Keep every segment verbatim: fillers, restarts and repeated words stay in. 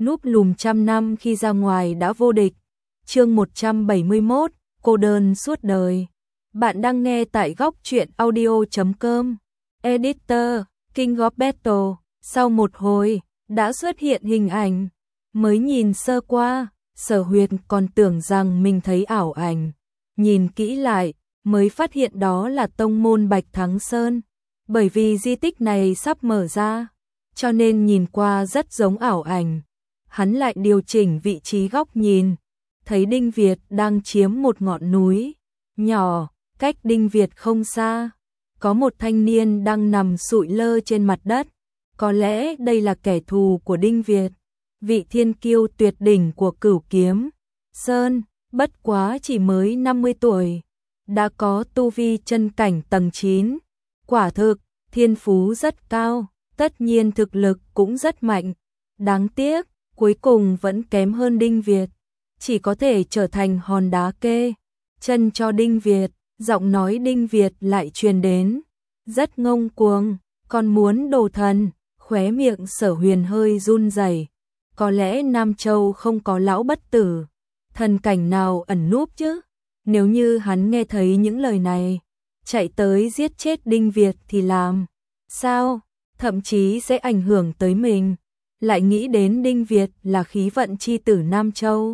núp lùm trăm năm khi ra ngoài đã vô địch. Chương một trăm bảy mươi mốt, cô đơn suốt đời. Bạn đang nghe tại góc truyện audio chấm com. Editor, King of Battle. Sau một hồi, đã xuất hiện hình ảnh. Mới nhìn sơ qua, Sở Huyền còn tưởng rằng mình thấy ảo ảnh. Nhìn kỹ lại, mới phát hiện đó là tông môn Bạch Thắng Sơn. Bởi vì di tích này sắp mở ra, cho nên nhìn qua rất giống ảo ảnh. Hắn lại điều chỉnh vị trí góc nhìn, thấy Đinh Việt đang chiếm một ngọn núi nhỏ, cách Đinh Việt không xa. Có một thanh niên đang nằm sụi lơ trên mặt đất. Có lẽ đây là kẻ thù của Đinh Việt, vị thiên kiêu tuyệt đỉnh của Cửu Kiếm Sơn, bất quá chỉ mới năm mươi tuổi, đã có tu vi chân cảnh tầng chín. Quả thực, thiên phú rất cao, tất nhiên thực lực cũng rất mạnh. Đáng tiếc, cuối cùng vẫn kém hơn Đinh Việt, chỉ có thể trở thành hòn đá kê chân cho Đinh Việt. Giọng nói Đinh Việt lại truyền đến, rất ngông cuồng, còn muốn đồ thần. Khóe miệng Sở Huyền hơi run rẩy. Có lẽ Nam Châu không có lão bất tử thần cảnh nào ẩn núp chứ. Nếu như hắn nghe thấy những lời này, chạy tới giết chết Đinh Việt thì làm sao? Thậm chí sẽ ảnh hưởng tới mình. Lại nghĩ đến Đinh Việt là khí vận chi tử Nam Châu,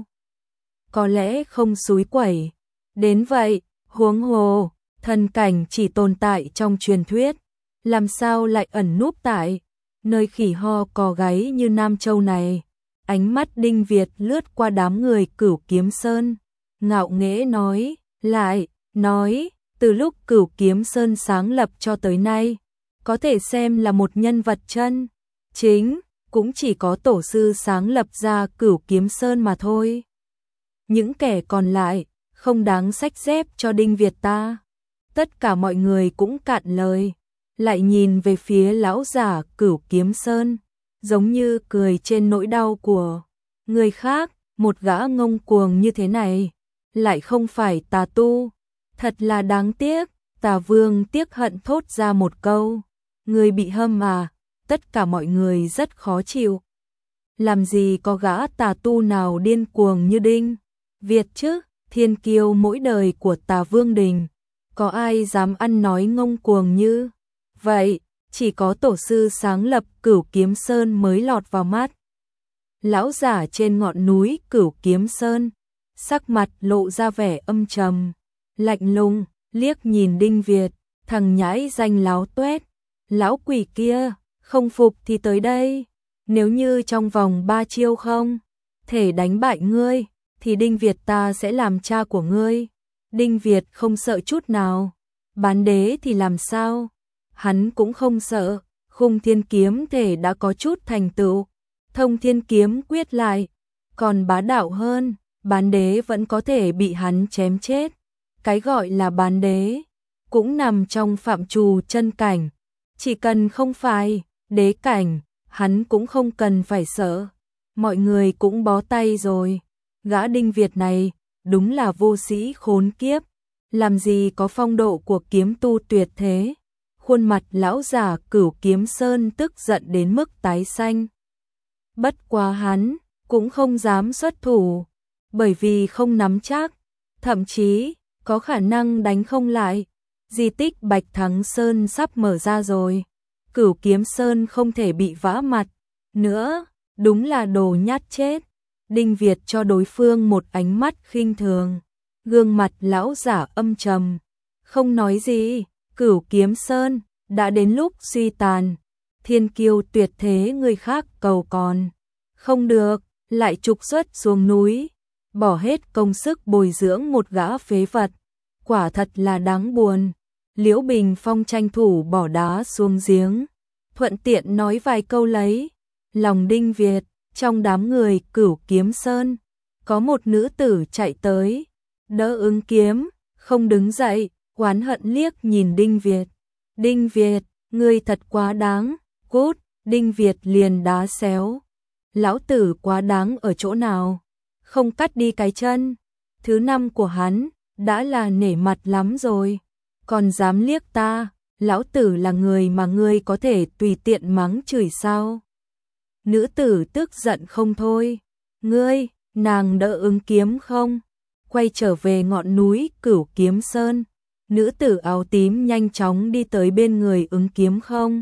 có lẽ không xúi quẩy đến vậy. Huống hồ, thần cảnh chỉ tồn tại trong truyền thuyết, làm sao lại ẩn núp tại nơi khỉ ho cò gáy như Nam Châu này. Ánh mắt Đinh Việt lướt qua đám người Cửu Kiếm Sơn, ngạo nghễ nói, lại, nói, từ lúc Cửu Kiếm Sơn sáng lập cho tới nay, có thể xem là một nhân vật chân chính, cũng chỉ có tổ sư sáng lập ra Cửu Kiếm Sơn mà thôi. Những kẻ còn lại, không đáng xách dép cho Đinh Việt ta. Tất cả mọi người cũng cạn lời, lại nhìn về phía lão giả Cửu Kiếm Sơn, giống như cười trên nỗi đau của người khác. Một gã ngông cuồng như thế này, lại không phải tà tu, thật là đáng tiếc. Tà Vương tiếc hận thốt ra một câu, người bị hâm à. Tất cả mọi người rất khó chịu. Làm gì có gã tà tu nào điên cuồng như Đinh Việt chứ, thiên kiêu mỗi đời của Tà Vương Đình, có ai dám ăn nói ngông cuồng như vậy. Chỉ có tổ sư sáng lập Cửu Kiếm Sơn mới lọt vào mắt. Lão giả trên ngọn núi Cửu Kiếm Sơn, sắc mặt lộ ra vẻ âm trầm, lạnh lùng, liếc nhìn Đinh Việt, thằng nhãi danh láo tuét, lão quỷ kia, không phục thì tới đây. Nếu như trong vòng ba chiêu không thể đánh bại ngươi, thì Đinh Việt ta sẽ làm cha của ngươi. Đinh Việt không sợ chút nào. Bán đế thì làm sao? Hắn cũng không sợ. Khung thiên kiếm thể đã có chút thành tựu, thông thiên kiếm quyết lại còn bá đạo hơn. Bán đế vẫn có thể bị hắn chém chết. Cái gọi là bán đế cũng nằm trong phạm trù chân cảnh. Chỉ cần không phải đế cảnh, hắn cũng không cần phải sợ. Mọi người cũng bó tay rồi. Gã Đinh Việt này đúng là vô sĩ khốn kiếp, làm gì có phong độ của kiếm tu tuyệt thế. Khuôn mặt lão giả Cửu Kiếm Sơn tức giận đến mức tái xanh. Bất quá hắn cũng không dám xuất thủ, bởi vì không nắm chắc, thậm chí có khả năng đánh không lại. Di tích Bạch Thắng Sơn sắp mở ra rồi, Cửu Kiếm Sơn không thể bị vã mặt nữa, đúng là đồ nhát chết. Đinh Việt cho đối phương một ánh mắt khinh thường, gương mặt lão giả âm trầm, không nói gì. Cửu Kiếm Sơn đã đến lúc suy tàn, thiên kiêu tuyệt thế người khác cầu còn không được, lại trục xuất xuống núi, bỏ hết công sức bồi dưỡng một gã phế vật, quả thật là đáng buồn. Liễu Bình Phong tranh thủ bỏ đá xuống giếng, thuận tiện nói vài câu lấy lòng Đinh Việt. Trong đám người Cửu Kiếm Sơn, có một nữ tử chạy tới, đỡ ứng kiếm, không đứng dậy, oán hận liếc nhìn Đinh Việt. Đinh Việt, ngươi thật quá đáng, cút. Đinh Việt liền đá xéo. Lão tử quá đáng ở chỗ nào? Không cắt đi cái chân thứ năm của hắn, đã là nể mặt lắm rồi. Còn dám liếc ta, lão tử là người mà ngươi có thể tùy tiện mắng chửi sao? Nữ tử tức giận không thôi. Ngươi, nàng đỡ Ứng Kiếm không? Quay trở về ngọn núi Cửu Kiếm Sơn. Nữ tử áo tím nhanh chóng đi tới bên người Ứng Kiếm không.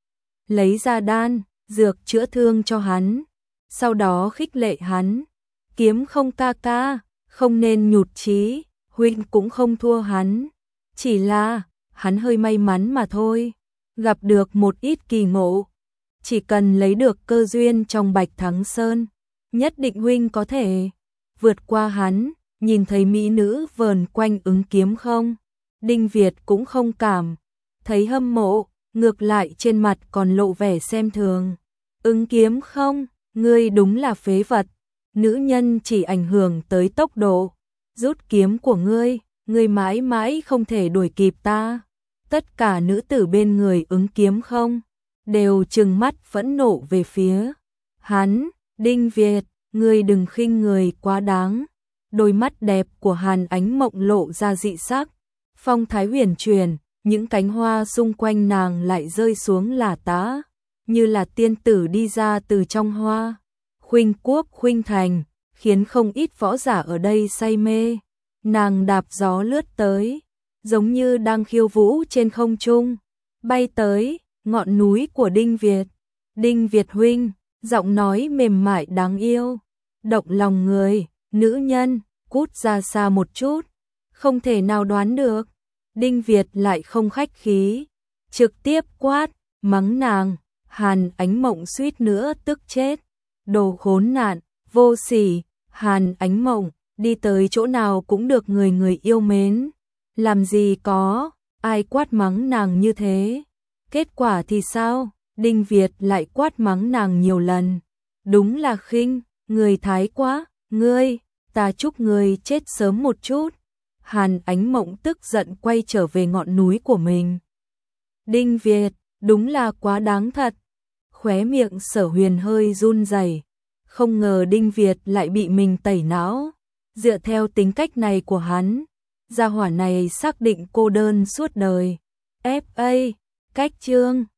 Lấy ra đan, dược chữa thương cho hắn. Sau đó khích lệ hắn. Kiếm không ca ca, không nên nhụt chí, huynh cũng không thua hắn. Chỉ là, hắn hơi may mắn mà thôi. Gặp được một ít kỳ ngộ. Chỉ cần lấy được cơ duyên trong Bạch Thắng Sơn, nhất định huynh có thể vượt qua hắn. Nhìn thấy mỹ nữ vờn quanh Ứng Kiếm không, Đinh Việt cũng không cảm thấy hâm mộ, ngược lại trên mặt còn lộ vẻ xem thường. Ứng Kiếm không, ngươi đúng là phế vật, nữ nhân chỉ ảnh hưởng tới tốc độ, rút kiếm của ngươi, ngươi mãi mãi không thể đuổi kịp ta. Tất cả nữ tử bên người Ứng Kiếm không đều trừng mắt phẫn nộ về phía hắn. Đinh Việt, ngươi đừng khinh người quá đáng. Đôi mắt đẹp của Hàn Ánh Mộng lộ ra dị sắc, phong thái huyền chuyển, những cánh hoa xung quanh nàng lại rơi xuống lả tả, như là tiên tử đi ra từ trong hoa. Khuynh quốc khuynh thành, khiến không ít võ giả ở đây say mê. Nàng đạp gió lướt tới, giống như đang khiêu vũ trên không trung, bay tới ngọn núi của Đinh Việt. Đinh Việt huynh, giọng nói mềm mại đáng yêu, động lòng người. Nữ nhân, cút ra xa một chút, không thể nào đoán được. Đinh Việt lại không khách khí, trực tiếp quát, mắng nàng. Hàn Ánh Mộng suýt nữa tức chết. Đồ khốn nạn, vô sỉ. Hàn Ánh Mộng, đi tới chỗ nào cũng được người người yêu mến. Làm gì có, ai quát mắng nàng như thế. Kết quả thì sao? Đinh Việt lại quát mắng nàng nhiều lần. Đúng là khinh, người thái quá, ngươi, ta chúc ngươi chết sớm một chút. Hàn Ánh Mộng tức giận quay trở về ngọn núi của mình. Đinh Việt, đúng là quá đáng thật. Khóe miệng Sở Huyền hơi run rẩy, không ngờ Đinh Việt lại bị mình tẩy não. Dựa theo tính cách này của hắn, gia hỏa này xác định cô đơn suốt đời. ép a, cách chương